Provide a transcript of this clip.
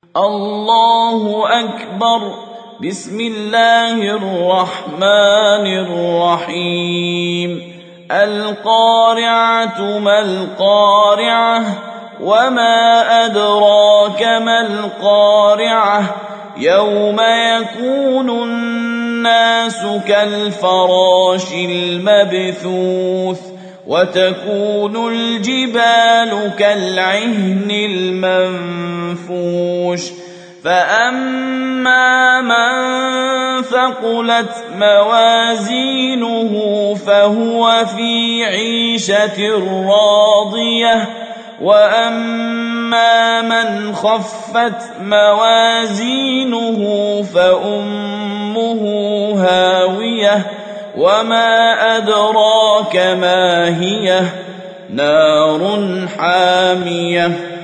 الله أكبر. بسم الله الرحمن الرحيم. القارعة ما القارعة وما أدراك ما القارعة يوم يكون الناس كالفراش المبثوث وتكون الجبال كالعهن المنفوش فأما من ثقلت موازينه فهو في عيشة راضية وأما من خفت موازينه فأمه هاوية وما أدراك ما هي نار حامية